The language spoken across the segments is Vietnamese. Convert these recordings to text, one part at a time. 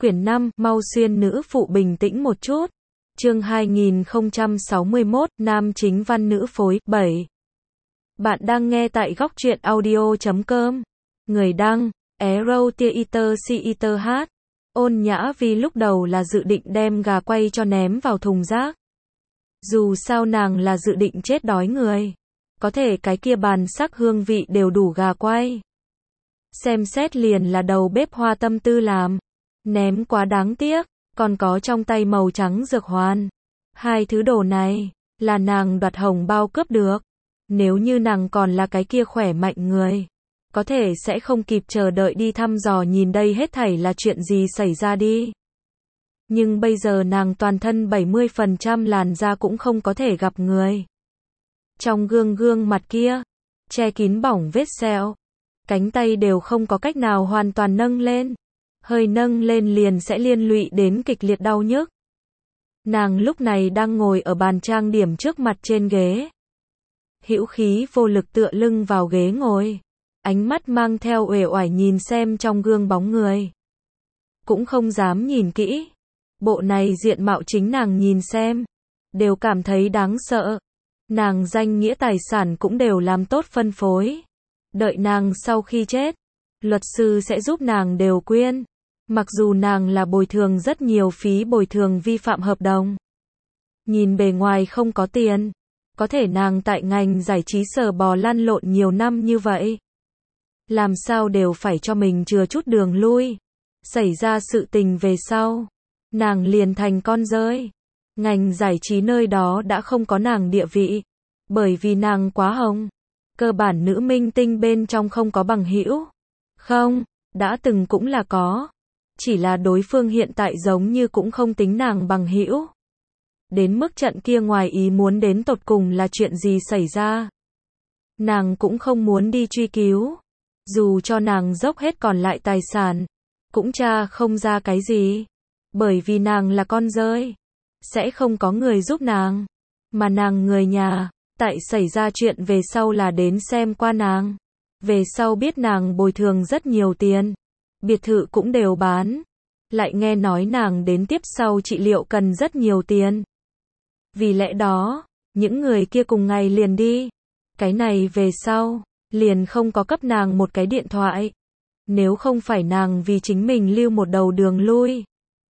Quyển 5, mau xuyên nữ phụ bình tĩnh một chút. Chương 2061, nam chính văn nữ phối, 7. Bạn đang nghe tại góc truyện audio.com. Người đăng, Arrow Theater Theater H. Ôn Nhã Vi lúc đầu là dự định đem gà quay cho ném vào thùng rác. Dù sao nàng là dự định chết đói người. Có thể cái kia bàn sắc hương vị đều đủ gà quay. Xem xét liền là đầu bếp hoa tâm tư làm. Ném quá đáng tiếc, còn có trong tay màu trắng dược hoàn. Hai thứ đồ này, là nàng đoạt hồng bao cướp được. Nếu như nàng còn là cái kia khỏe mạnh người, có thể sẽ không kịp chờ đợi đi thăm dò nhìn đây hết thảy là chuyện gì xảy ra đi. Nhưng bây giờ nàng toàn thân 70% làn da cũng không có thể gặp người. Trong gương mặt kia, che kín bỏng vết sẹo. Cánh tay đều không có cách nào hoàn toàn nâng lên. Hơi nâng lên liền sẽ liên lụy đến kịch liệt đau nhức. Nàng lúc này đang ngồi ở bàn trang điểm trước mặt trên ghế. Hữu khí vô lực tựa lưng vào ghế ngồi. Ánh mắt mang theo uể oải nhìn xem trong gương bóng người. Cũng không dám nhìn kỹ. Bộ này diện mạo chính nàng nhìn xem. Đều cảm thấy đáng sợ. Nàng danh nghĩa tài sản cũng đều làm tốt phân phối. Đợi nàng sau khi chết, luật sư sẽ giúp nàng đều quyên. Mặc dù nàng là bồi thường rất nhiều phí bồi thường vi phạm hợp đồng. Nhìn bề ngoài không có tiền. Có thể nàng tại ngành giải trí sờ bò lăn lộn nhiều năm như vậy. Làm sao đều phải cho mình chừa chút đường lui. Xảy ra sự tình về sau. Nàng liền thành con rơi. Ngành giải trí nơi đó đã không có nàng địa vị. Bởi vì nàng quá hồng. Cơ bản nữ minh tinh bên trong không có bằng hữu. Không, đã từng cũng là có. Chỉ là đối phương hiện tại giống như cũng không tính nàng bằng hữu. Đến mức trận kia ngoài ý muốn đến tột cùng là chuyện gì xảy ra. Nàng cũng không muốn đi truy cứu. Dù cho nàng dốc hết còn lại tài sản. Cũng tra không ra cái gì. Bởi vì nàng là con rơi. Sẽ không có người giúp nàng. Mà nàng người nhà. Tại xảy ra chuyện về sau là đến xem qua nàng. Về sau biết nàng bồi thường rất nhiều tiền. Biệt thự cũng đều bán. Lại nghe nói nàng đến tiếp sau trị liệu cần rất nhiều tiền. Vì lẽ đó, những người kia cùng ngày liền đi. Cái này về sau, liền không có cấp nàng một cái điện thoại. Nếu không phải nàng vì chính mình lưu một đầu đường lui.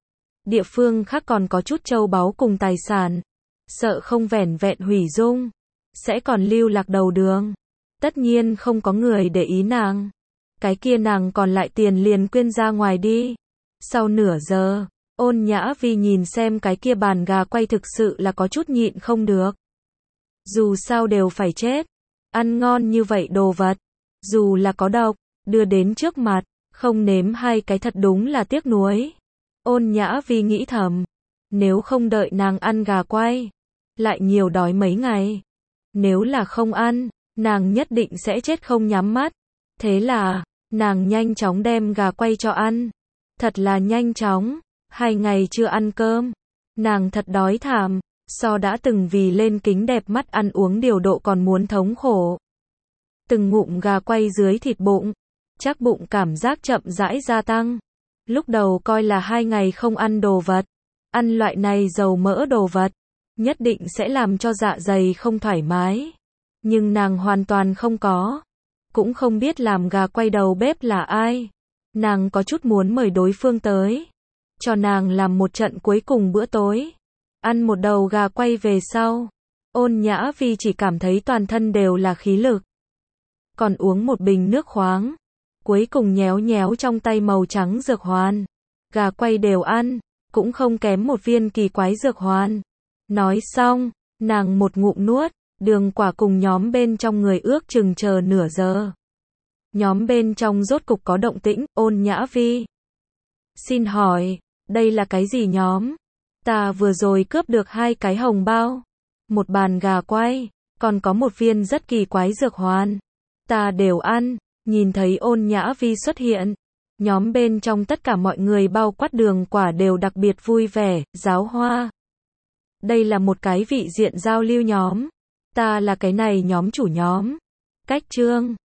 Địa phương khác còn có chút châu báu cùng tài sản. Sợ không vẻn vẹn hủy dung. Sẽ còn lưu lạc đầu đường. Tất nhiên không có người để ý nàng. Cái kia nàng còn lại tiền liền quyên ra ngoài đi. Sau nửa giờ, Ôn Nhã Vi nhìn xem cái kia bàn gà quay thực sự là có chút nhịn không được. Dù sao đều phải chết. Ăn ngon như vậy đồ vật. Dù là có độc, đưa đến trước mặt, không nếm hai cái thật đúng là tiếc nuối. Ôn Nhã Vi nghĩ thầm. Nếu không đợi nàng ăn gà quay, lại nhiều đói mấy ngày. Nếu là không ăn, nàng nhất định sẽ chết không nhắm mắt. Thế là, nàng nhanh chóng đem gà quay cho ăn. Thật là nhanh chóng, 2 ngày chưa ăn cơm. Nàng thật đói thảm, so đã từng vì lên kính đẹp mắt ăn uống điều độ còn muốn thống khổ. Từng ngụm gà quay dưới thịt bụng, chắc bụng cảm giác chậm rãi gia tăng. Lúc đầu coi là 2 ngày không ăn đồ vật, ăn loại này dầu mỡ đồ vật, nhất định sẽ làm cho dạ dày không thoải mái. Nhưng nàng hoàn toàn không có. Cũng không biết làm gà quay đầu bếp là ai. Nàng có chút muốn mời đối phương tới. Cho nàng làm một trận cuối cùng bữa tối. Ăn một đầu gà quay về sau. Ôn Nhã Vi chỉ cảm thấy toàn thân đều là khí lực. Còn uống một bình nước khoáng. Cuối cùng nhéo nhéo trong tay màu trắng dược hoàn. Gà quay đều ăn. Cũng không kém một viên kỳ quái dược hoàn. Nói xong, nàng một ngụm nuốt. Đường quả cùng nhóm bên trong người ước chừng chờ nửa giờ. Nhóm bên trong rốt cục có động tĩnh. Ôn Nhã Vi. Xin hỏi, đây là cái gì nhóm? Ta vừa rồi cướp được 2 cái hồng bao. Một bàn gà quay. Còn có một viên rất kỳ quái dược hoàn. Ta đều ăn. Nhìn thấy Ôn Nhã Vi xuất hiện. Nhóm bên trong tất cả mọi người bao quát đường quả đều đặc biệt vui vẻ. Giáo hoa. Đây là một cái vị diện giao lưu nhóm. Ta là cái này nhóm chủ nhóm. Cách chương.